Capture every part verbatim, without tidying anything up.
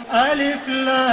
ألف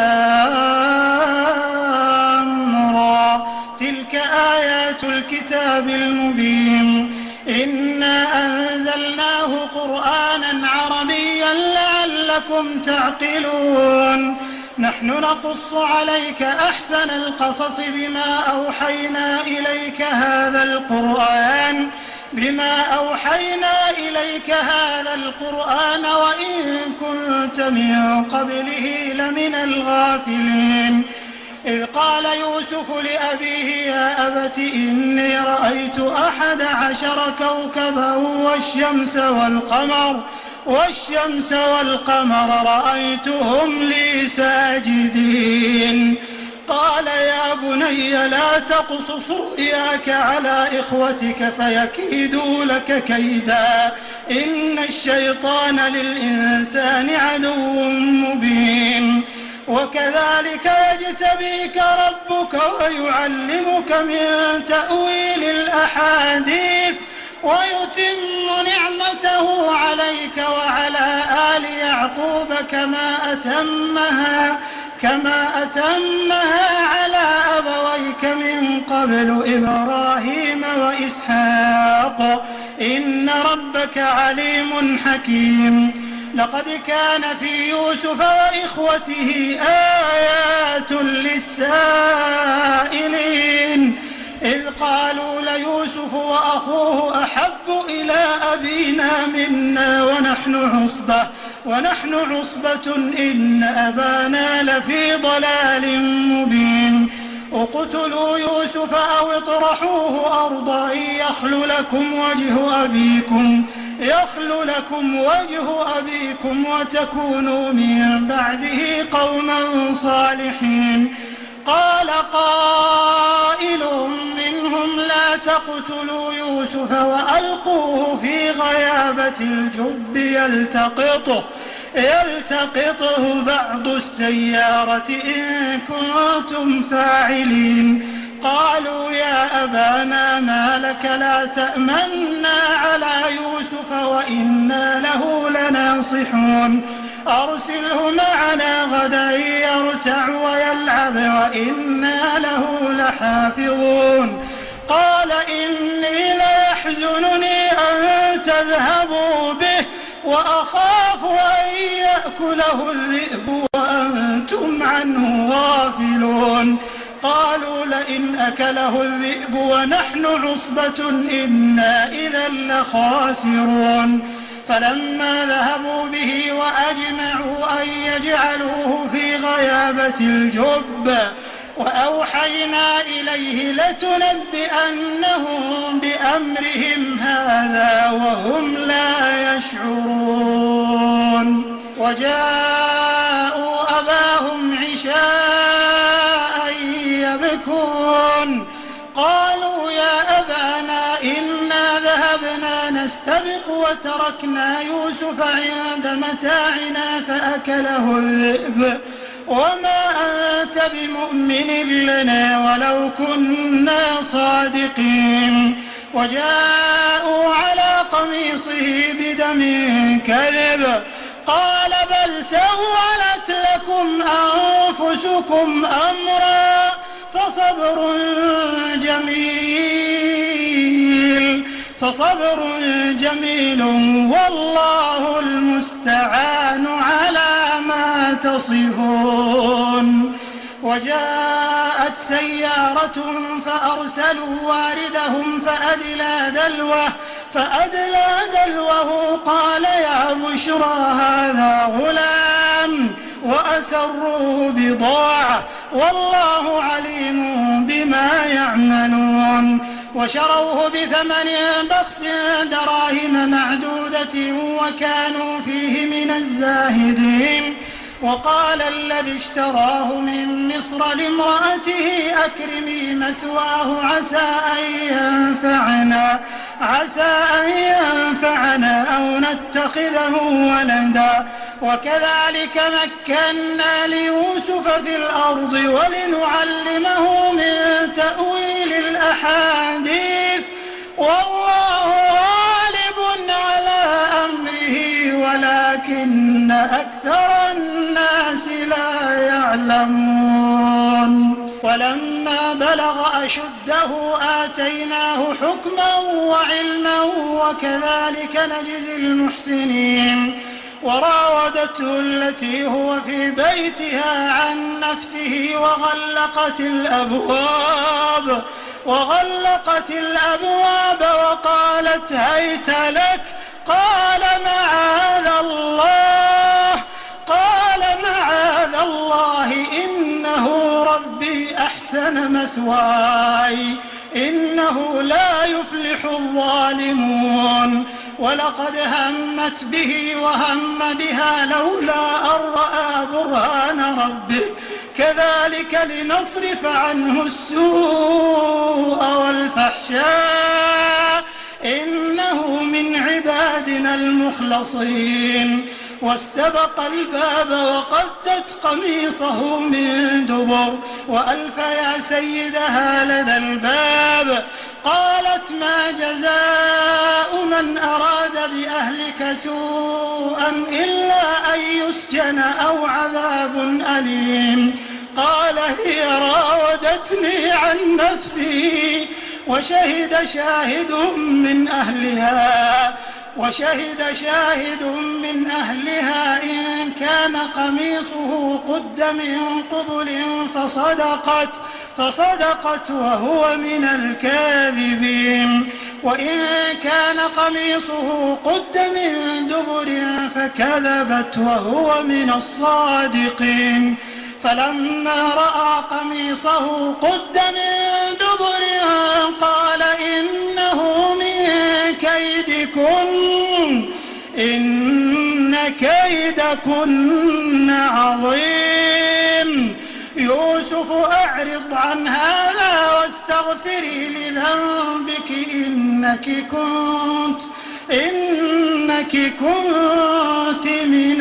لام را تلك آيات الكتاب المبين إنا أنزلناه قرآنا عربيا لعلكم تعقلون نحن نقص عليك أحسن القصص بما أوحينا إليك هذا القرآن بما أوحينا إليك هذا القرآن وإن كنت من قبله لمن الغافلين إذ قال يوسف لأبيه يا أبت إني رأيت أحد عشر كوكبا والشمس والقمر والشمس والقمر رأيتهم لي ساجدين قال يا بني لا تقصص رؤياك على إخوتك فيكيدوا لك كيدا إن الشيطان للإنسان عدو مبين وكذلك يجتبيك ربك ويعلمك من تأويل الأحاديث ويتم نعمته عليك وعلى آل يعقوب كما أتمها كما أتمها على أبويك من قبل إبراهيم وإسحاق إن ربك عليم حكيم لقد كان في يوسف وإخوته آيات للسائلين إذ قالوا ليوسف وأخوه أحب إلى أبينا منا ونحن عصبة ونحن عصبة إن أبانا لفي ضلال مبين اقتلوا يوسف أو اطرحوه أرضا يخل لكم وجه أبيكم يخل لكم وجه أبيكم وتكونوا من بعده قوما صالحين قال قائل منهم لا تقتلوا يوسف وألقوه في غيابة الجب يلتقطه يلتقطه بعض السيارة إن كنتم فاعلين قالوا يا أبانا ما لك لا تأمنا على يوسف وإنا له لناصحون أرسله معنا غدا يرتع ويلعب وإنا له لحافظون قال إني ليحزنني أن تذهبوا به وأخاف أن يأكله الذئب وأنتم عنه غافلون قالوا لئن أكله الذئب ونحن عصبة إنا إذا لخاسرون فلما ذهبوا به وأجمعوا أن يجعلوه في غيابة الجب وأوحينا إليه لتنبئنهم بأمرهم هذا وهم لا يشعرون وجاءوا أباهم عشاء يبكون قالوا يا أبانا إنا ذهبنا نستبق وتركنا يوسف عند متاعنا فأكله الذئب وما أنت بمؤمن لنا ولو كنا صادقين وجاءوا على قميصه بدم كذب قال بل سولت لكم أنفسكم أمرا فصبر جميل فصبر جميل والله المستعان على ما تصفون وجاءت سيارة فأرسلوا واردهم فأدلى دلوه فأدلى دلوه قال يا بشرى هذا غلام وأسروا بضاعة والله عليم بما يعملون وشروه بثمن بخس دراهم معدودة وكانوا فيه من الزاهدين وقال الذي اشتراه من مصر لامرأته أكرمي مثواه عسى أن ينفعنا عسى أن ينفعنا أو نتخذه ولدا وكذلك مكنا ليوسف في الأرض ولنعلمه من تأويل الأحاديث والله غالب على أمره ولكن أكثر الناس يعلمون. ولما بلغ أشده آتيناه حكما وعلما وكذلك نجزي المحسنين. وراودته التي هو في بيتها عن نفسه وغلقت الأبواب وغلقت الأبواب وقالت هيت لك. قال معاذ الله قال معاذ الله إنه ربي أحسن مثواي إنه لا يفلح الظالمون. ولقد همت به وهم بها لولا أن رأى برهان ربه كذلك لنصرف عنه السوء والفحشاء إنه من عبادنا المخلصين. واستبق الباب وقدت قميصه من دبر وألف يا سيدها لدى الباب. قالت ما جزاء من أراد بأهلك سوءا إلا أن يسجن أو عذاب أليم. قال هي راودتني عن نفسي وشهد شاهد من أهلها وشهد شاهد من أهلها إن كان قميصه قد من قبل فصدقت فصدقت وهو من الكاذبين. وإن كان قميصه قد من دبر فكذبت وهو من الصادقين. فلما رأى قميصه قد من دبر قال إنه من كيدكن إن كيدكن عظيم. يوسف أعرض عن هذا واستغفري لذنبك إنك كنت إنك كنت من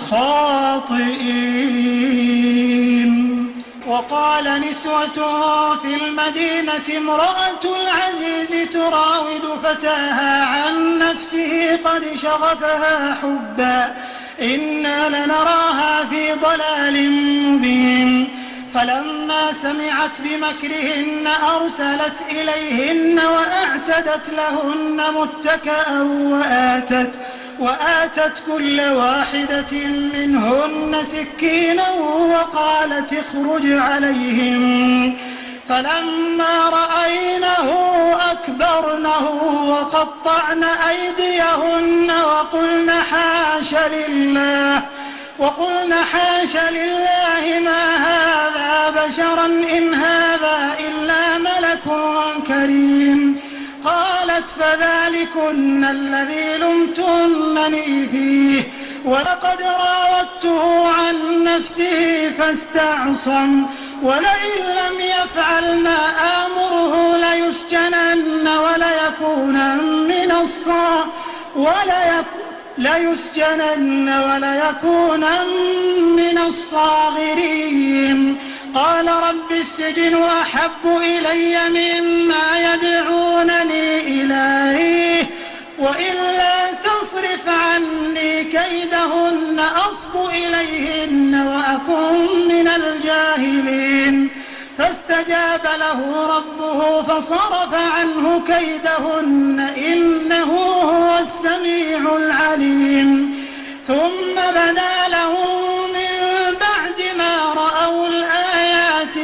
الخاطئين. وقال نسوة في المدينة امرأة العزيز تراود فتاها عن نفسه قد شغفها حبا إنا لنراها في ضلال مبين. فلما سمعت بمكرهن أرسلت إليهن وأعتدت لهن متكأ وآتت وآتت كل واحدة منهن سكينا وقالت اخرج عليهم. فلما رأينه أكبرنه وقطعن أيديهن وقلن حاش لله وقلن حاش لله ما هذا بشرا إن هذا إلا ملك كريم. قالت فذلكن الذي لمتنني فيه ولقد راودته عن نفسه فاستعصم ولئن لم يفعل ما آمره ليسجنن وليكون من الصا وليكون ليسجنن وليكون من الصاغرين. قال رب السجن أحب إلي مما يدعونني إليه وإلا تصرف عني كيدهن أصب إليهن وأكن من الجاهلين. فاستجاب له ربه فصرف عنه كيدهن إنه هو السميع العليم. ثم بدا لهم من بعد ما رأوا الآيات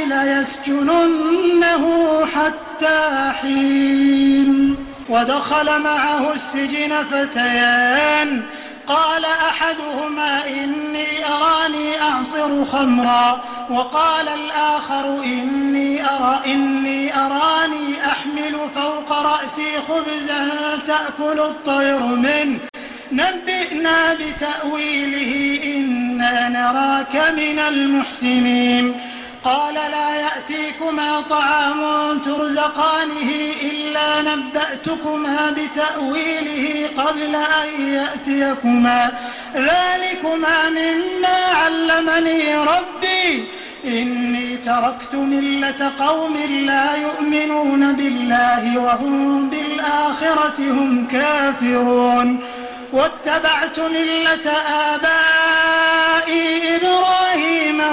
ليسجننه حتى حين. ودخل معه السجن فتيان قال أحدهما إني أراني أعصر خمرا وقال الآخر إني أرى إني أراني أحمل فوق رأسي خبزا تأكل الطير منه نبئنا بتأويله إنا نراك من المحسنين. قال لا يأتيكما طعام ترزقانه إلا نبأتكما بتأويله قبل أن يأتيكما ذلكما مما علمني ربي إني تركت ملة قوم لا يؤمنون بالله وهم بالآخرة هم كافرون واتبعت ملة آبائي إبراهيم وإسحاق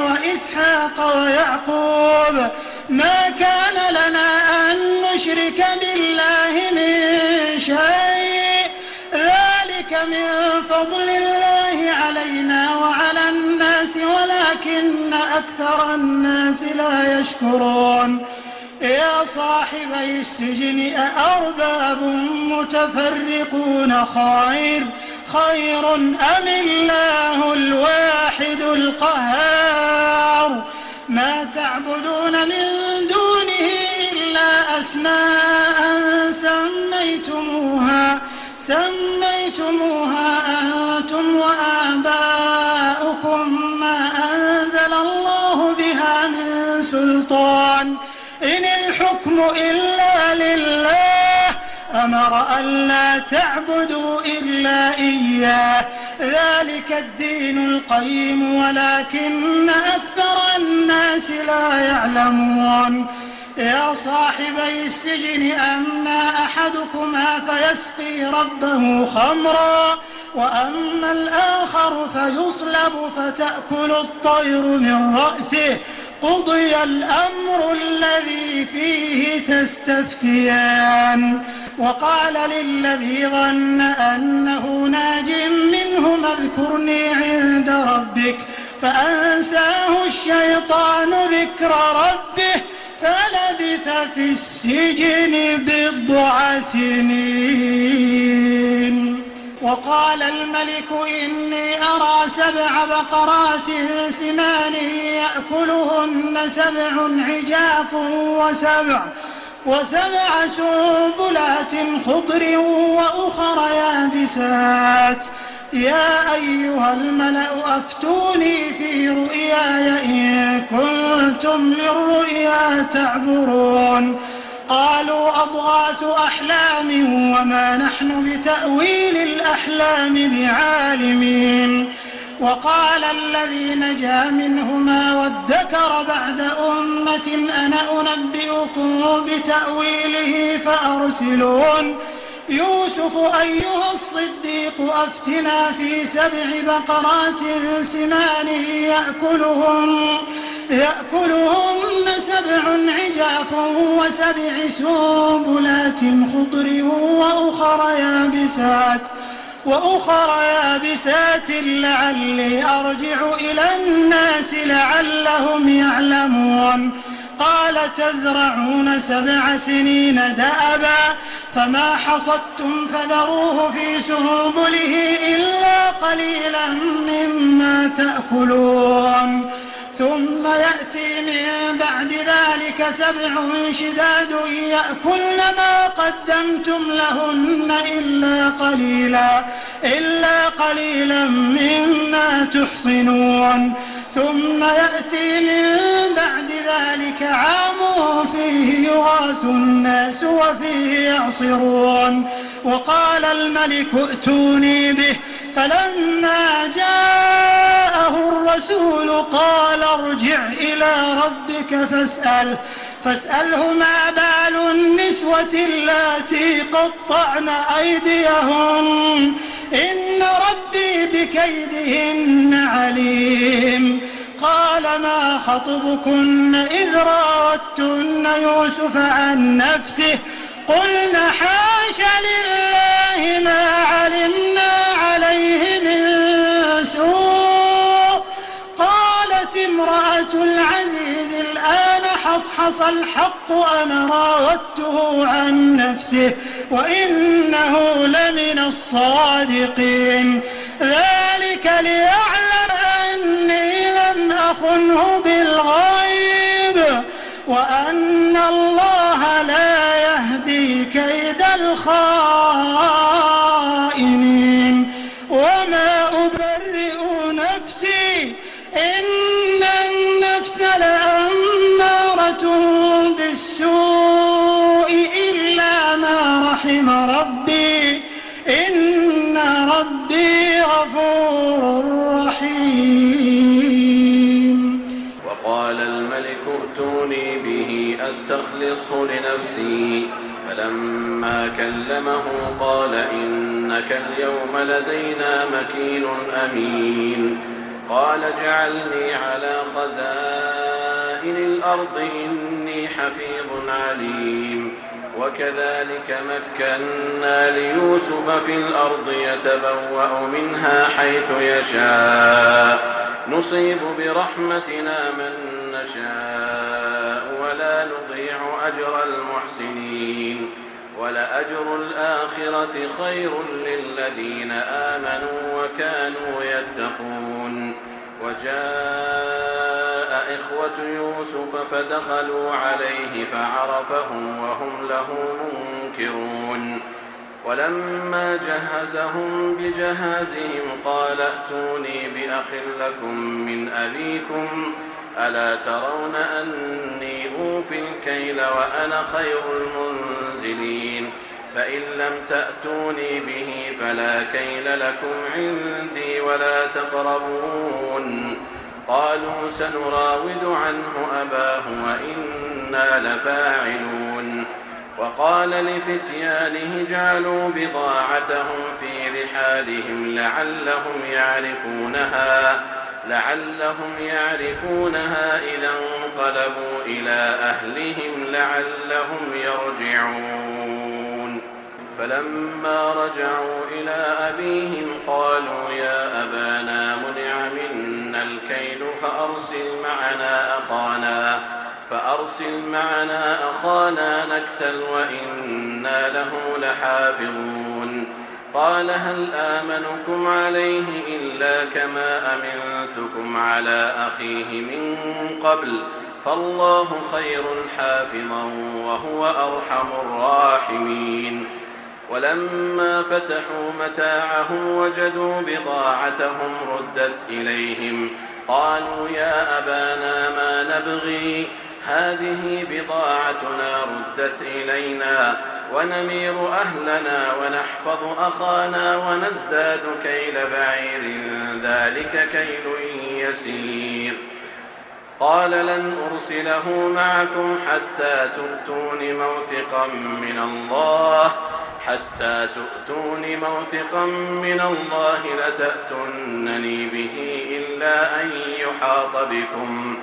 وإسحاق ويعقوب ما كان لنا أن نشرك بالله من شيء ذلك من فضل الله علينا وعلى الناس ولكن أكثر الناس لا يشكرون يا صاحبي السجن أأرباب متفرقون خير خير أم الله الواحد القهار ما تعبدون من دونه إلا أسماء سميتموها سميتموها أنتم وآباؤكم ما أنزل الله بها من سلطان إن الحكم إلا لله أمر ألا تعبدوا إلا إياه ذلك الدين القيم ولكن أكثر الناس لا يعلمون يا صاحبي السجن أما أحدكما فيسقي ربه خمرا وأما الآخر فيصلب فتأكل الطير من رأسه قضي الأمر الذي فيه تستفتيان وقال للذي ظن أنه ناج منه اذكرني عند ربك فأنساه الشيطان ذكر ربه فلبث في السجن بضع سنين وقال الملك إني أرى سبع بقرات سمان يأكلهن سبع عجاف وسبع وسبع سنبلات خضر وأخر يابسات يا أيها الملأ أفتوني في رؤياي إن كنتم للرؤيا تعبرون قالوا أضغاث أحلام وما نحن بتأويل الأحلام بعالمين وقال الذي نجا منهما وادكر بعد أمة أنا أنبئكم بتأويله فأرسلون يوسف أيها الصديق أفتنا في سبع بقرات سمان يأكلهن يأكلهن سبع عجاف وسبع سنبلات خضر وأخر يابسات وأخر يابسات لعلي أرجع إلى الناس لعلهم يعلمون قال تزرعون سبع سنين دأبا فما حصدتم فذروه في سنبله إلا قليلا مما تأكلون ثم يأتي من بعد ذلك سبع شداد يأكلن ما قدمتم لهن إلا قليلا إلا قليلا مما تحصنون ثم يأتي من بعد ذلك عام فيه يغاث الناس وفيه يعصرون وقال الملك ائتوني به فلما جاءه الرسول قال ارجع إلى ربك فاسأل فاسأله ما بال النسوة اللاتي قطعن أيديهن إن ربي بكيدهن عليم قال ما خطبكن إذ راوتن يوسف عن نفسه قلنا حاش لله ما علمنا عليه من سوء قالت امرأة العزيز الآن حصحص الحق أنا راودته عن نفسه وإنه لمن الصادقين ذلك ليعلم أني لم أخنه بالغيب وأن الله لا يهدي كيد الخائنين وما أبرئ نفسي إن النفس لأمارة بالسوء إلا ما رحم ربي إن ربي غفور رحيم وقال الملك ائتوني به أستخلصه لنفسي فلما كلمه قال إنك اليوم لدينا مكين أمين قال اجعلني على خزائن الأرض إني حفيظ عليم. وكذلك مكنا ليوسف في الأرض يتبوأ منها حيث يشاء نصيب برحمتنا من نشاء ولا نضيع أجر المحسنين ولأجر الآخرة خير للذين آمنوا وكانوا يتقون. وجاء إخوة يوسف فدخلوا عليه فعرفهم وهم له منكرون. ولما جهزهم بجهازهم قال ائتوني بأخ لكم من أبيكم ألا ترون أني أوفي الكيل وأنا خير المنزلين فإن لم تأتوني به فلا كيل لكم عندي ولا تقربون. قالوا سنراود عنه أباه وإنا لفاعلون. وقال لفتيانه اجعلوا بضاعتهم في رحالهم لعلهم يعرفونها لعلهم يعرفونها إذا انقلبوا إلى أهلهم لعلهم يرجعون. فلما رجعوا إلى أبيهم قالوا يا أبانا منع منا الكيل فأرسل معنا أخانا فأرسل معنا أخانا نكتل وإنا له لحافظون. قال هل آمنكم عليه إلا كما أمنتكم على أخيه من قبل فالله خير حافظا وهو أرحم الراحمين. ولما فتحوا متاعهم وجدوا بضاعتهم ردت إليهم قالوا يا أبانا ما نبغي هذه بضاعتنا ردت إلينا ونمير أهلنا ونحفظ أخانا ونزداد كيل بعير ذلك كيل يسير. قال لن أرسله معكم حتى تؤتون موثقا من الله حتى تؤتون موثقا من الله لتأتونني به إلا أن يحاط بكم.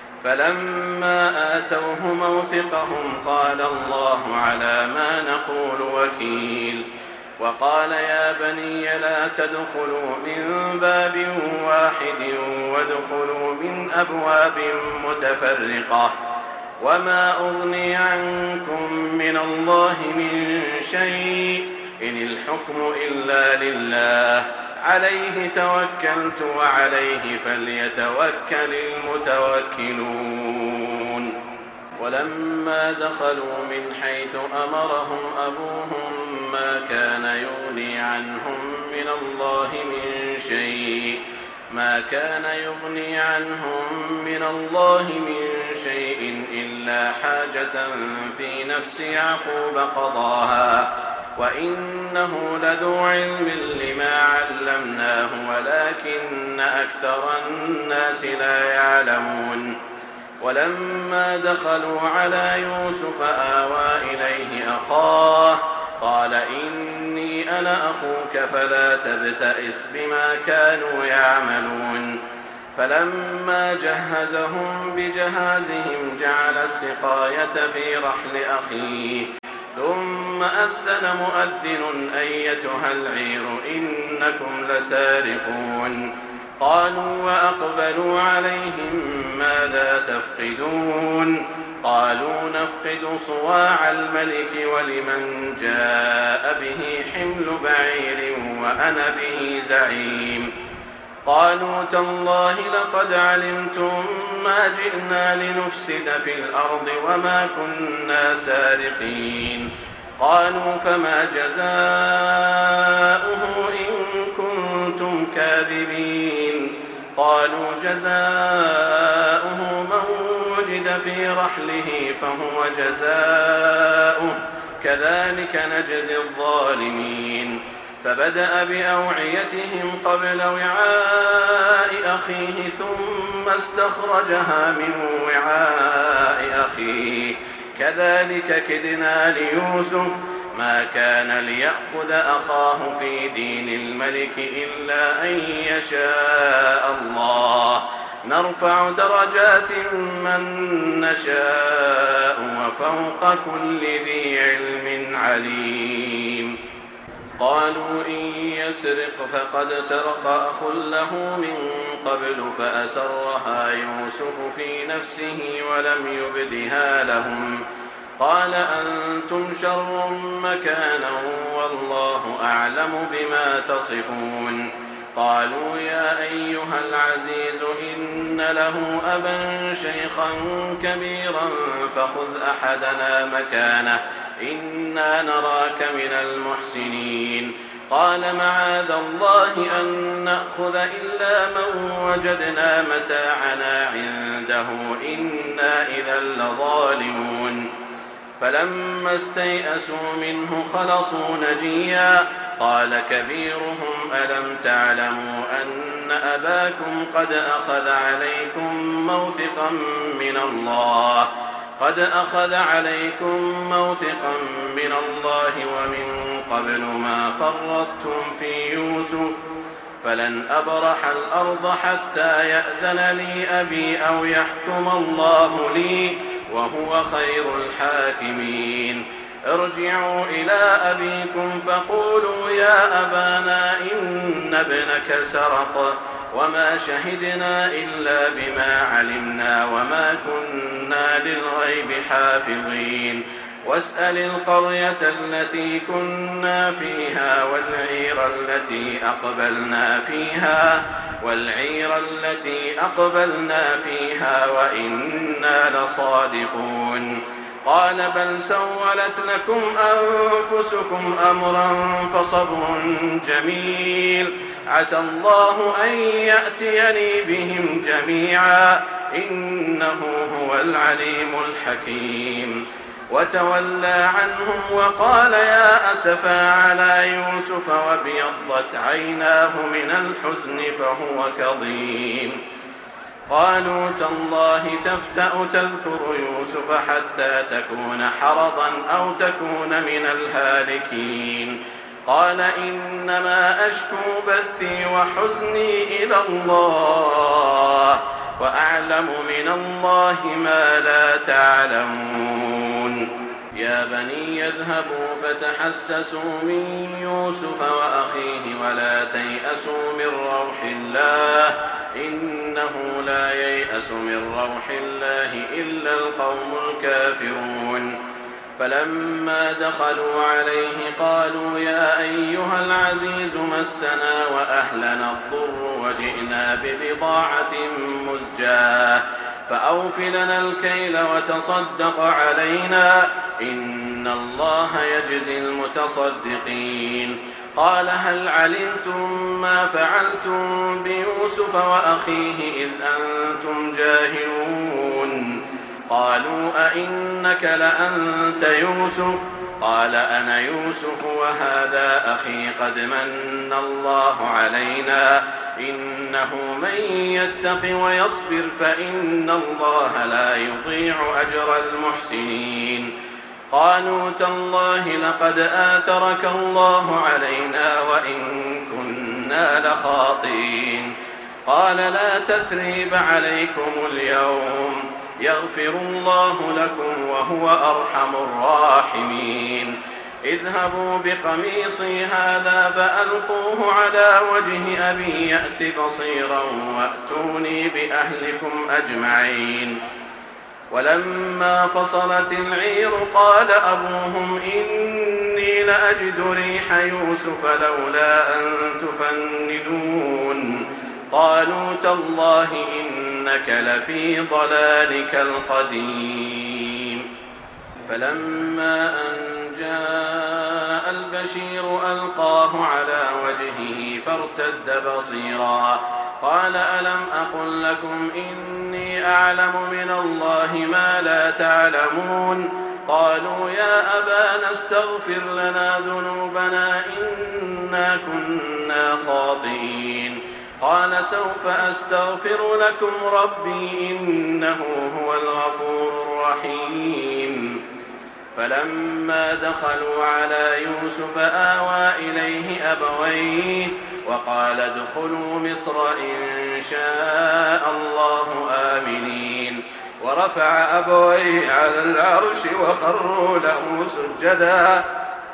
فلما آتوه موثقهم قال الله على ما نقول وكيل. وقال يا بني لا تدخلوا من باب واحد وادخلوا من أبواب متفرقة وما أغني عنكم من الله من شيء إن الحكم إلا لله عليه توكلت وعليه فليتوكل المتوكلون. ولما دخلوا من حيث أمرهم أبوهم ما كان يغني عنهم من الله من شيء ما كان يغني عنهم من الله من شيء إلا حاجة في نفس يعقوب قضاها وإنه لذو علم لما علمناه ولكن أكثر الناس لا يعلمون. ولما دخلوا على يوسف آوى إليه أخاه قال إني أنا أخوك فلا تبتئس بما كانوا يعملون. فلما جهزهم بجهازهم جعل السقاية في رحل أخيه ثم أذن مؤذن أيتها العير إنكم لسارقون. قالوا وأقبلوا عليهم ماذا تفقدون قالوا نفقد صواع الملك ولمن جاء به حمل بعير وأنا به زعيم. قالوا تالله لقد علمتم ما جئنا لنفسد في الأرض وما كنا سارقين. قالوا فما جزاؤه إن كنتم كاذبين. قالوا جزاؤه من وجد في رحله فهو جزاؤه كذلك نجزي الظالمين. فبدأ بأوعيتهم قبل وعاء أخيه ثم استخرجها من وعاء أخيه كذلك كدنا ليوسف ما كان ليأخذ أخاه في دين الملك إلا أن يشاء الله نرفع درجات من نشاء وفوق كل ذي علم عليم. قالوا إن يسرق فقد سرق أخ له من قبل فأسرها يوسف في نفسه ولم يبدها لهم قال أنتم شر مكانا والله أعلم بما تصفون. قالوا يا أيها العزيز إن له أبا شيخا كبيرا فخذ أحدنا مكانه إنا نراك من المحسنين. قال معاذ الله أن نأخذ إلا من وجدنا متاعنا عنده إنا إذا لظالمون. فلما استيئسوا منه خلصوا نجيا قال كبيرهم ألم تعلموا أن أباكم قد أخذ عليكم موثقا من الله قد أخذ عليكم موثقا من الله ومن قبل ما فرطتم في يوسف فلن أبرح الأرض حتى يأذن لي أبي أو يحكم الله لي وهو خير الحاكمين. ارجعوا إلى أبيكم فقولوا يا أبانا إن ابنك سرق وما شهدنا إلا بما علمنا وما كنا للغيب حافظين. واسأل القرية التي كنا فيها والعير التي أقبلنا فيها والعير التي أقبلنا فيها وإنا لصادقون. قال بل سولت لكم أنفسكم أمرا فصبر جميل عسى الله أن يأتيني بهم جميعا إنه هو العليم الحكيم. وتولى عنهم وقال يا أسفا على يوسف وابيضت عيناه من الحزن فهو كظيم. قالوا تالله تفتأ تذكر يوسف حتى تكون حرضا أو تكون من الهالكين. قال إنما أشكو بثي وحزني إلى الله وأعلم من الله ما لا تعلمون. يا بني يذهبوا فتحسسوا من يوسف وأخيه ولا تيأسوا من روح الله إنه لا ييأس من روح الله إلا القوم الكافرون. فلما دخلوا عليه قالوا يا أيها العزيز مسنا وأهلنا الضر وجئنا ببضاعة مزجاة فأوف لنا الكيل وتصدق علينا إن الله يجزي المتصدقين. قال هل علمتم ما فعلتم بيوسف وأخيه إذ أنتم جاهلون؟ قالوا أئنك لأنت يوسف؟ قال أنا يوسف وهذا أخي قد من الله علينا إنه من يتق ويصبر فإن الله لا يضيع أجر المحسنين. قالوا تالله لقد آثرك الله علينا وإن كنا لخاطئين. قال لا تثريب عليكم اليوم يغفر الله لكم وهو أرحم الراحمين. اذهبوا بقميصي هذا فألقوه على وجه أبي يأت بصيرا وأتوني بأهلكم أجمعين. ولما فصلت العير قال أبوهم إني لأجد ريح يوسف لولا أن تفندون. قالوا تالله إنك لفي ضلالك القديم. فلما أن جاء البشير ألقاه على وجهه فارتد بصيرا قال ألم أقل لكم إني أعلم من الله ما لا تعلمون؟ قالوا يا أبانا استغفر لنا ذنوبنا إنا كنا خاطئين. قال سوف أستغفر لكم ربي إنه هو الغفور الرحيم. فلما دخلوا على يوسف آوى إليه أبويه وقال ادخلوا مصر إن شاء الله آمنين ورفع أبويه على العرش وخروا له سجدا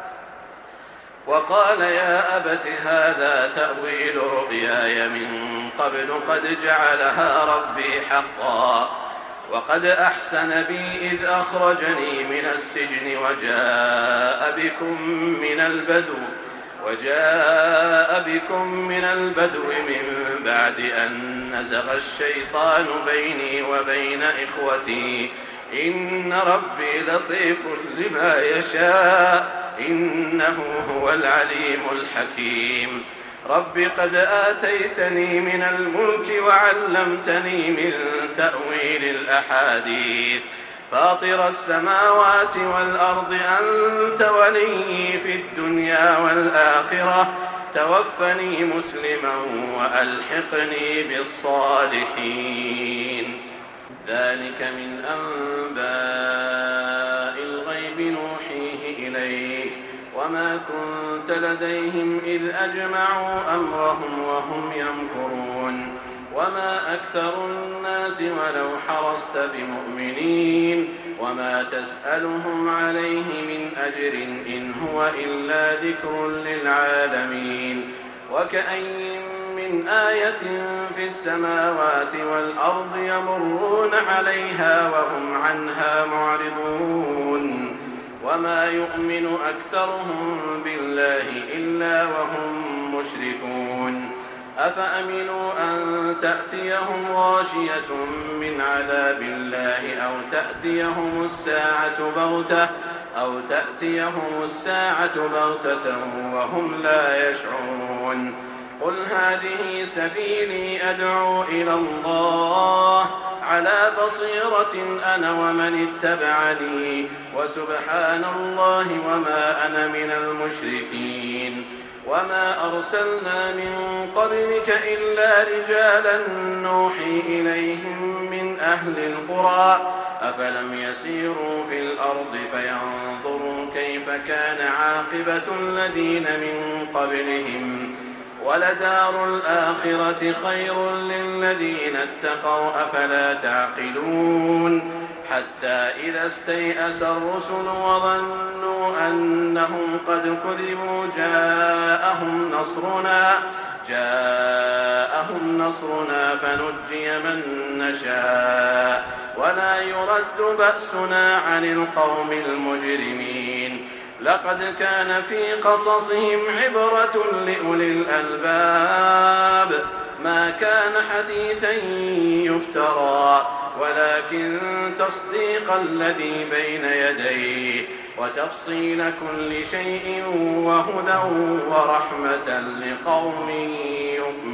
وقال يا أبت هذا تأويل رؤياي من قبل قد جعلها ربي حقا وقد أحسن بي إذ أخرجني من السجن وجاء بكم من البدو وجاء بكم من البدو من بعد أن نزغ الشيطان بيني وبين إخوتي إن ربي لطيف لما يشاء إنه هو العليم الحكيم رب قد آتيتني من الملك وعلمتني من تأويل الأحاديث فاطر السماوات والأرض أنت ولي في الدنيا والآخرة توفني مسلما وألحقني بالصالحين ذلك من أنباء الغيب نوحيه إليك وما كنت لديهم إذ أجمعوا أمرهم وهم يمكرون وما أكثر الناس ولو حرصت بمؤمنين وما تسألهم عليه من أجر إن هو إلا ذكر للعالمين وكأين من آية في السماوات والأرض يمرون عليها وهم عنها معرضون وما يؤمن أكثرهم بالله إلا وهم مشركون أفأمنوا أن تأتيهم غاشية من عذاب الله أو تأتيهم الساعة بغتة أو تأتيهم الساعة بغتة وهم لا يشعرون قل هذه سبيلي أدعو إلى الله على بصيرة أنا ومن اتبعني وسبحان الله وما أنا من المشركين وما أرسلنا من قبلك إلا رجالا نوحي إليهم من أهل القرى أفلم يسيروا في الأرض فينظروا كيف كان عاقبة الذين من قبلهم ولدار الآخرة خير للذين اتقوا أفلا تعقلون حتى إذا استيأس الرسل وظنوا أنهم قد كذبوا جاءهم نصرنا جاءهم نصرنا فنجي من نشاء ولا يرد بأسنا عن القوم المجرمين لقد كان في قصصهم عبرة لأولي الألباب ما كان حديثا يفترى ولكن تصديق الذي بين يديه وتفصيل كل شيء وهدى ورحمة لقوم يؤمنون.